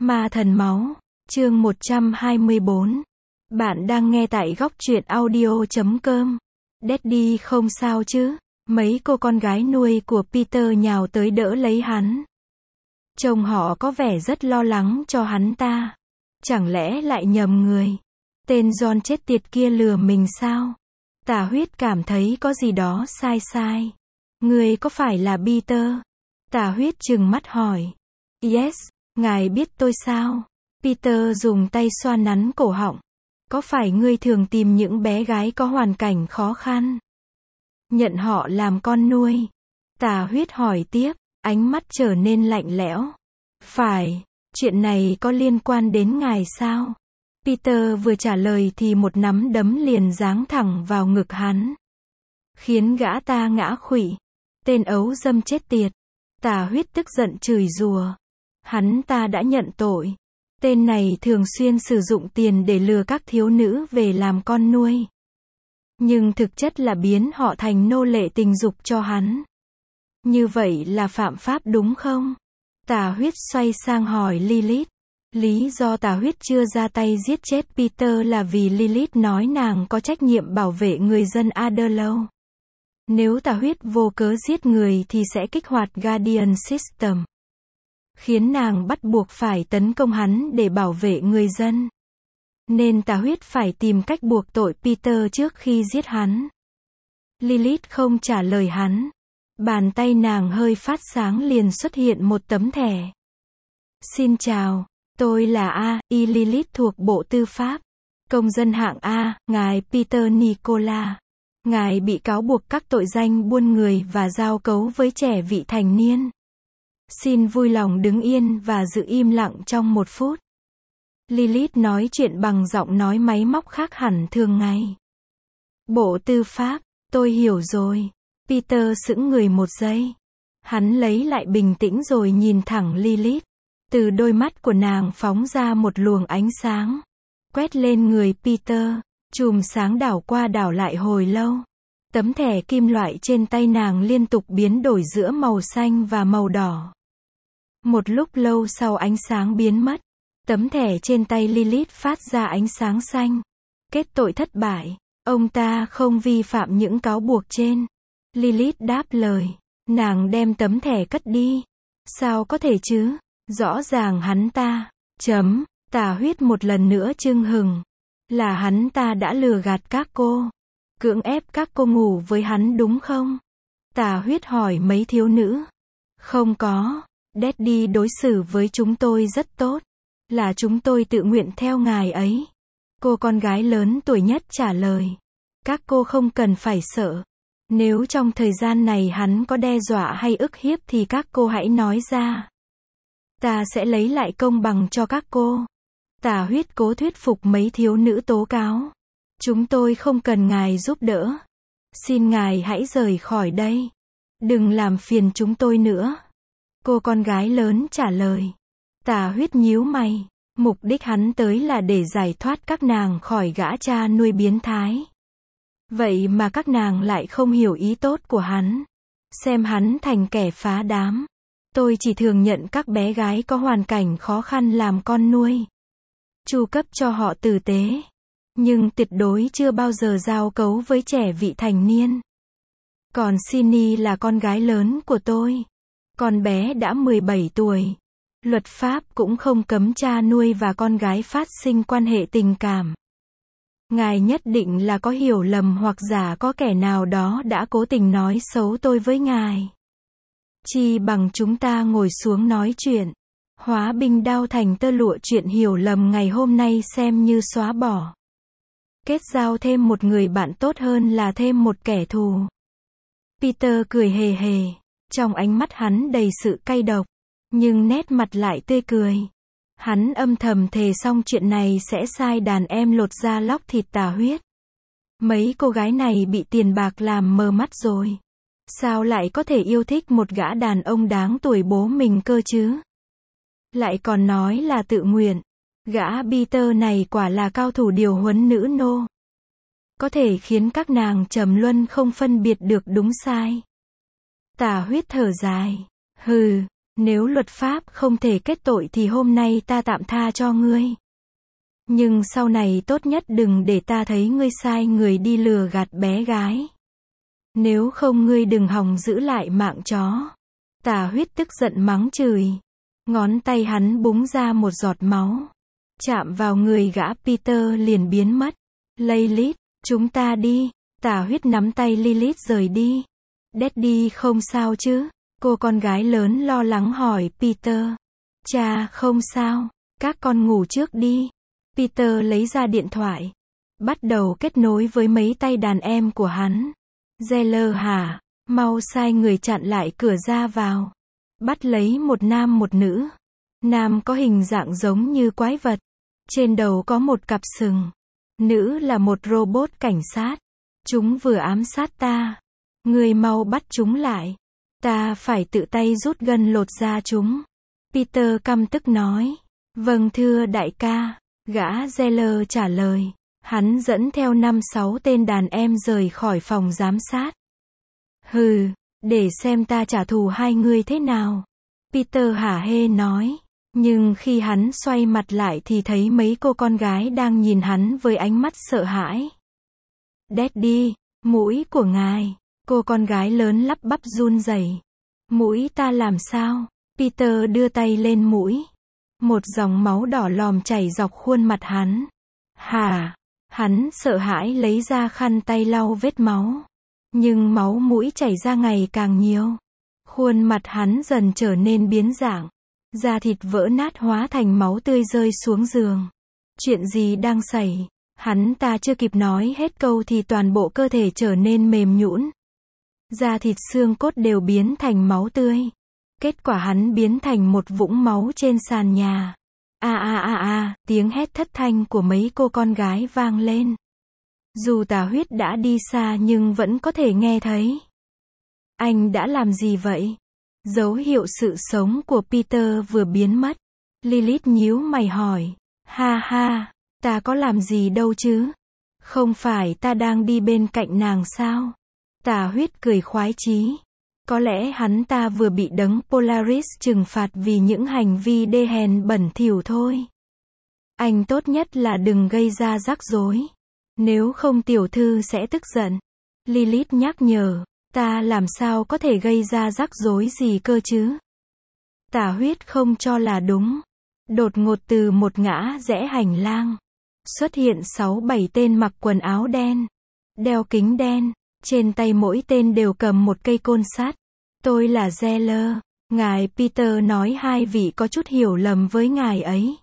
Ma thần máu, chương 124. Bạn đang nghe tại góc truyện audio.com. Daddy không sao chứ? Mấy cô con gái nuôi của Peter nhào tới đỡ lấy hắn. Trông họ có vẻ rất lo lắng cho hắn ta. Chẳng lẽ lại nhầm người? Tên John chết tiệt kia lừa mình sao? Tà Huyết cảm thấy có gì đó sai sai. Người có phải là Peter? Tà Huyết trừng mắt hỏi. Yes, ngài biết tôi sao? Peter dùng tay xoa nắn cổ họng. Có phải ngươi thường tìm những bé gái có hoàn cảnh khó khăn? Nhận họ làm con nuôi? Tà Huyết hỏi tiếp, ánh mắt trở nên lạnh lẽo. Phải, chuyện này có liên quan đến ngài sao? Peter vừa trả lời thì một nắm đấm liền giáng thẳng vào ngực hắn. Khiến gã ta ngã khuỵu. Tên ấu dâm chết tiệt. Tà Huyết tức giận chửi rủa. Hắn ta đã nhận tội. Tên này thường xuyên sử dụng tiền để lừa các thiếu nữ về làm con nuôi. Nhưng thực chất là biến họ thành nô lệ tình dục cho hắn. Như vậy là phạm pháp đúng không? Tà Huyết xoay sang hỏi Lilith. Lý do Tà Huyết chưa ra tay giết chết Peter là vì Lilith nói nàng có trách nhiệm bảo vệ người dân Adderlow. Nếu Tà Huyết vô cớ giết người thì sẽ kích hoạt Guardian System. Khiến nàng bắt buộc phải tấn công hắn để bảo vệ người dân. Nên Tà Huyết phải tìm cách buộc tội Peter trước khi giết hắn. Lilith không trả lời hắn. Bàn tay nàng hơi phát sáng liền xuất hiện một tấm thẻ. Xin chào, tôi là A.I. Lilith thuộc Bộ Tư pháp. Công dân hạng A, ngài Peter Nicola. Ngài bị cáo buộc các tội danh buôn người và giao cấu với trẻ vị thành niên. Xin vui lòng đứng yên và giữ im lặng trong 1 phút. Lilith nói chuyện bằng giọng nói máy móc khác hẳn thường ngày. Bộ Tư pháp, tôi hiểu rồi. Peter sững người 1 giây. Hắn lấy lại bình tĩnh rồi nhìn thẳng Lilith. Từ đôi mắt của nàng phóng ra một luồng ánh sáng. Quét lên người Peter. Chùm sáng đảo qua đảo lại hồi lâu. Tấm thẻ kim loại trên tay nàng liên tục biến đổi giữa màu xanh và màu đỏ. Một lúc lâu sau ánh sáng biến mất. Tấm thẻ trên tay Lilith phát ra ánh sáng xanh. Kết tội thất bại. Ông ta không vi phạm những cáo buộc trên. Lilith đáp lời. Nàng đem tấm thẻ cất đi. Sao có thể chứ? Rõ ràng hắn ta. Tà Huyết một lần nữa chưng hừng. Là hắn ta đã lừa gạt các cô. Cưỡng ép các cô ngủ với hắn đúng không? Tà Huyết hỏi mấy thiếu nữ. Không có. Daddy đối xử với chúng tôi rất tốt. Là chúng tôi tự nguyện theo ngài ấy. Cô con gái lớn tuổi nhất trả lời. Các cô không cần phải sợ. Nếu trong thời gian này hắn có đe dọa hay ức hiếp thì các cô hãy nói ra. Ta sẽ lấy lại công bằng cho các cô. Tà Huyết cố thuyết phục mấy thiếu nữ tố cáo. Chúng tôi không cần ngài giúp đỡ. Xin ngài hãy rời khỏi đây. Đừng làm phiền chúng tôi nữa. Cô con gái lớn trả lời. Tà Huyết nhíu mày. Mục đích hắn tới là để giải thoát các nàng khỏi gã cha nuôi biến thái. Vậy mà các nàng lại không hiểu ý tốt của hắn. Xem hắn thành kẻ phá đám. Tôi chỉ thường nhận các bé gái có hoàn cảnh khó khăn làm con nuôi. Chu cấp cho họ tử tế. Nhưng tuyệt đối chưa bao giờ giao cấu với trẻ vị thành niên. Còn Sini là con gái lớn của tôi. Con bé đã 17 tuổi. Luật pháp cũng không cấm cha nuôi và con gái phát sinh quan hệ tình cảm. Ngài nhất định là có hiểu lầm hoặc giả có kẻ nào đó đã cố tình nói xấu tôi với ngài. Chi bằng chúng ta ngồi xuống nói chuyện. Hóa binh đao thành tơ lụa, chuyện hiểu lầm ngày hôm nay xem như xóa bỏ. Kết giao thêm một người bạn tốt hơn là thêm một kẻ thù. Peter cười hề hề. Trong ánh mắt hắn đầy sự cay độc. Nhưng nét mặt lại tươi cười. Hắn âm thầm thề xong chuyện này sẽ sai đàn em lột da lóc thịt Tà Huyết. Mấy cô gái này bị tiền bạc làm mờ mắt rồi. Sao lại có thể yêu thích một gã đàn ông đáng tuổi bố mình cơ chứ? Lại còn nói là tự nguyện. Gã Peter này quả là cao thủ điều huấn nữ nô. Có thể khiến các nàng trầm luân không phân biệt được đúng sai. Tà Huyết thở dài. Hừ, Nếu luật pháp không thể kết tội thì hôm nay ta tạm tha cho ngươi. Nhưng sau này tốt nhất đừng để ta thấy ngươi sai người đi lừa gạt bé gái. Nếu không ngươi đừng hòng giữ lại mạng chó. Tà Huyết tức giận mắng chửi. Ngón tay hắn búng ra một giọt máu. Chạm vào người gã Peter liền biến mất. Lilith, chúng ta đi. Tà Huyết nắm tay Lilith rời đi. Daddy không sao chứ? Cô con gái lớn lo lắng hỏi Peter. Cha không sao, các con ngủ trước đi. Peter lấy ra điện thoại. Bắt đầu kết nối với mấy tay đàn em của hắn. Zeller hả? Mau sai người chặn lại cửa ra vào. Bắt lấy một nam một nữ. Nam có hình dạng giống như quái vật. Trên đầu có một cặp sừng. Nữ là một robot cảnh sát. Chúng vừa ám sát ta. Người mau bắt chúng lại. Ta phải tự tay rút gân lột da chúng. Peter căm tức nói. Vâng thưa đại ca. Gã Zeller trả lời. Hắn dẫn theo 5-6 tên đàn em rời khỏi phòng giám sát. Hừ, để xem ta trả thù hai người thế nào. Peter hả hê nói. Nhưng khi hắn xoay mặt lại thì thấy mấy cô con gái đang nhìn hắn với ánh mắt sợ hãi. Daddy, mũi của ngài. Cô con gái lớn lắp bắp run rẩy. Mũi ta làm sao? Peter đưa tay lên mũi. Một dòng máu đỏ lòm chảy dọc khuôn mặt hắn. Hả? Hắn sợ hãi lấy ra khăn tay lau vết máu. Nhưng máu mũi chảy ra ngày càng nhiều. Khuôn mặt hắn dần trở nên biến dạng. Da thịt vỡ nát hóa thành máu tươi rơi xuống giường. Chuyện gì đang xảy? Hắn ta chưa kịp nói hết câu thì toàn bộ cơ thể trở nên mềm nhũn. Da thịt xương cốt đều biến thành máu tươi. Kết quả hắn biến thành một vũng máu trên sàn nhà. Tiếng hét thất thanh của mấy cô con gái vang lên. Dù Tà Huyết đã đi xa nhưng vẫn có thể nghe thấy. Anh đã làm gì vậy? Dấu hiệu sự sống của Peter vừa biến mất. Lilith nhíu mày hỏi. Ha ha, ta có làm gì đâu chứ? Không phải ta đang đi bên cạnh nàng sao? Tà Huyết cười khoái chí. Có lẽ hắn ta vừa bị đấng Polaris trừng phạt vì những hành vi đê hèn bẩn thỉu thôi. Anh tốt nhất là đừng gây ra rắc rối. Nếu không tiểu thư sẽ tức giận. Lilith nhắc nhở. Ta làm sao có thể gây ra rắc rối gì cơ chứ? Tà Huyết không cho là đúng. Đột ngột từ một ngã rẽ hành lang. Xuất hiện 6-7 tên mặc quần áo đen. Đeo kính đen. Trên tay mỗi tên đều cầm một cây côn sắt. Tôi là Zeller. Ngài Peter nói hai vị có chút hiểu lầm với ngài ấy.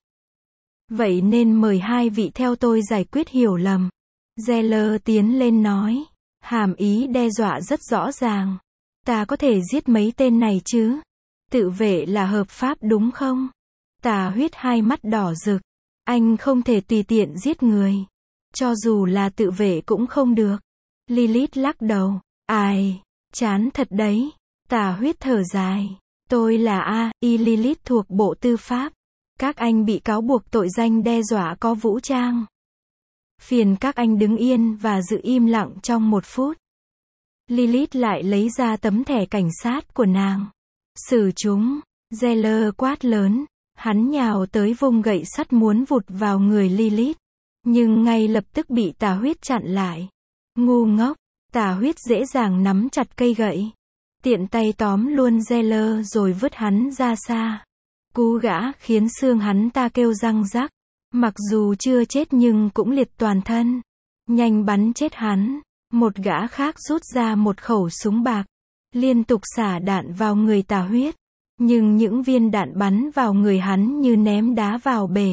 Vậy nên mời hai vị theo tôi giải quyết hiểu lầm. Zeller tiến lên nói. Hàm ý đe dọa rất rõ ràng. Ta có thể giết mấy tên này chứ? Tự vệ là hợp pháp đúng không? Tà Huyết hai mắt đỏ rực. Anh không thể tùy tiện giết người. Cho dù là tự vệ cũng không được. Lilith lắc đầu. Ai, chán thật đấy. Tà Huyết thở dài. Tôi là A.I. Lilith thuộc Bộ Tư pháp. Các anh bị cáo buộc tội danh đe dọa có vũ trang. Phiền các anh đứng yên và giữ im lặng trong 1 phút. Lilith lại lấy ra tấm thẻ cảnh sát của nàng. Xử chúng. Zeller quát lớn. Hắn nhào tới vung gậy sắt muốn vụt vào người Lilith. Nhưng ngay lập tức bị Tà Huyết chặn lại. Ngu ngốc. Tà Huyết dễ dàng nắm chặt cây gậy. Tiện tay tóm luôn Zeller rồi vứt hắn ra xa. Cú gã khiến xương hắn ta kêu răng rắc. Mặc dù chưa chết nhưng cũng liệt toàn thân. Nhanh bắn chết hắn. Một gã khác rút ra một khẩu súng bạc. Liên tục xả đạn vào người Tà Huyết. Nhưng những viên đạn bắn vào người hắn như ném đá vào bể.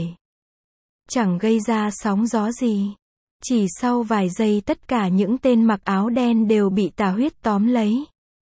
Chẳng gây ra sóng gió gì. Chỉ sau vài giây tất cả những tên mặc áo đen đều bị Tà Huyết tóm lấy.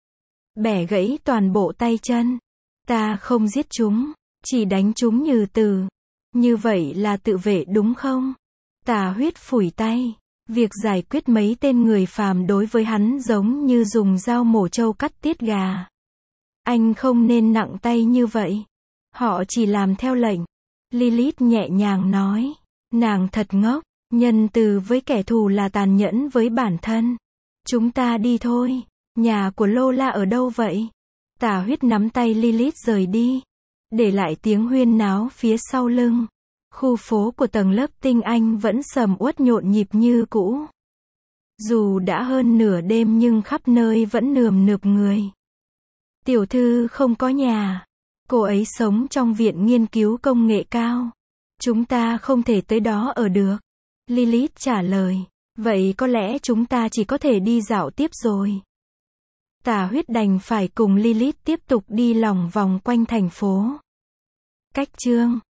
Bẻ gãy toàn bộ tay chân. Ta không giết chúng. Chỉ đánh chúng như từ. Như vậy là tự vệ đúng không? Tà Huyết phủi tay. Việc giải quyết mấy tên người phàm đối với hắn giống như dùng dao mổ trâu cắt tiết gà. Anh không nên nặng tay như vậy. Họ chỉ làm theo lệnh. Lilith nhẹ nhàng nói. Nàng thật ngốc. Nhân từ với kẻ thù là tàn nhẫn với bản thân. Chúng ta đi thôi. Nhà của Lola ở đâu vậy? Tả Huyết nắm tay Lilith rời đi, để lại tiếng huyên náo phía sau lưng. Khu phố của tầng lớp tinh anh vẫn sầm uất nhộn nhịp như cũ. Dù đã hơn nửa đêm nhưng khắp nơi vẫn nườm nượp người. Tiểu thư không có nhà. Cô ấy sống trong viện nghiên cứu công nghệ cao. Chúng ta không thể tới đó ở được. Lilith trả lời. Vậy có lẽ chúng ta chỉ có thể đi dạo tiếp rồi. Tả Huyết đành phải cùng Lilith tiếp tục đi lòng vòng quanh thành phố. Cách chương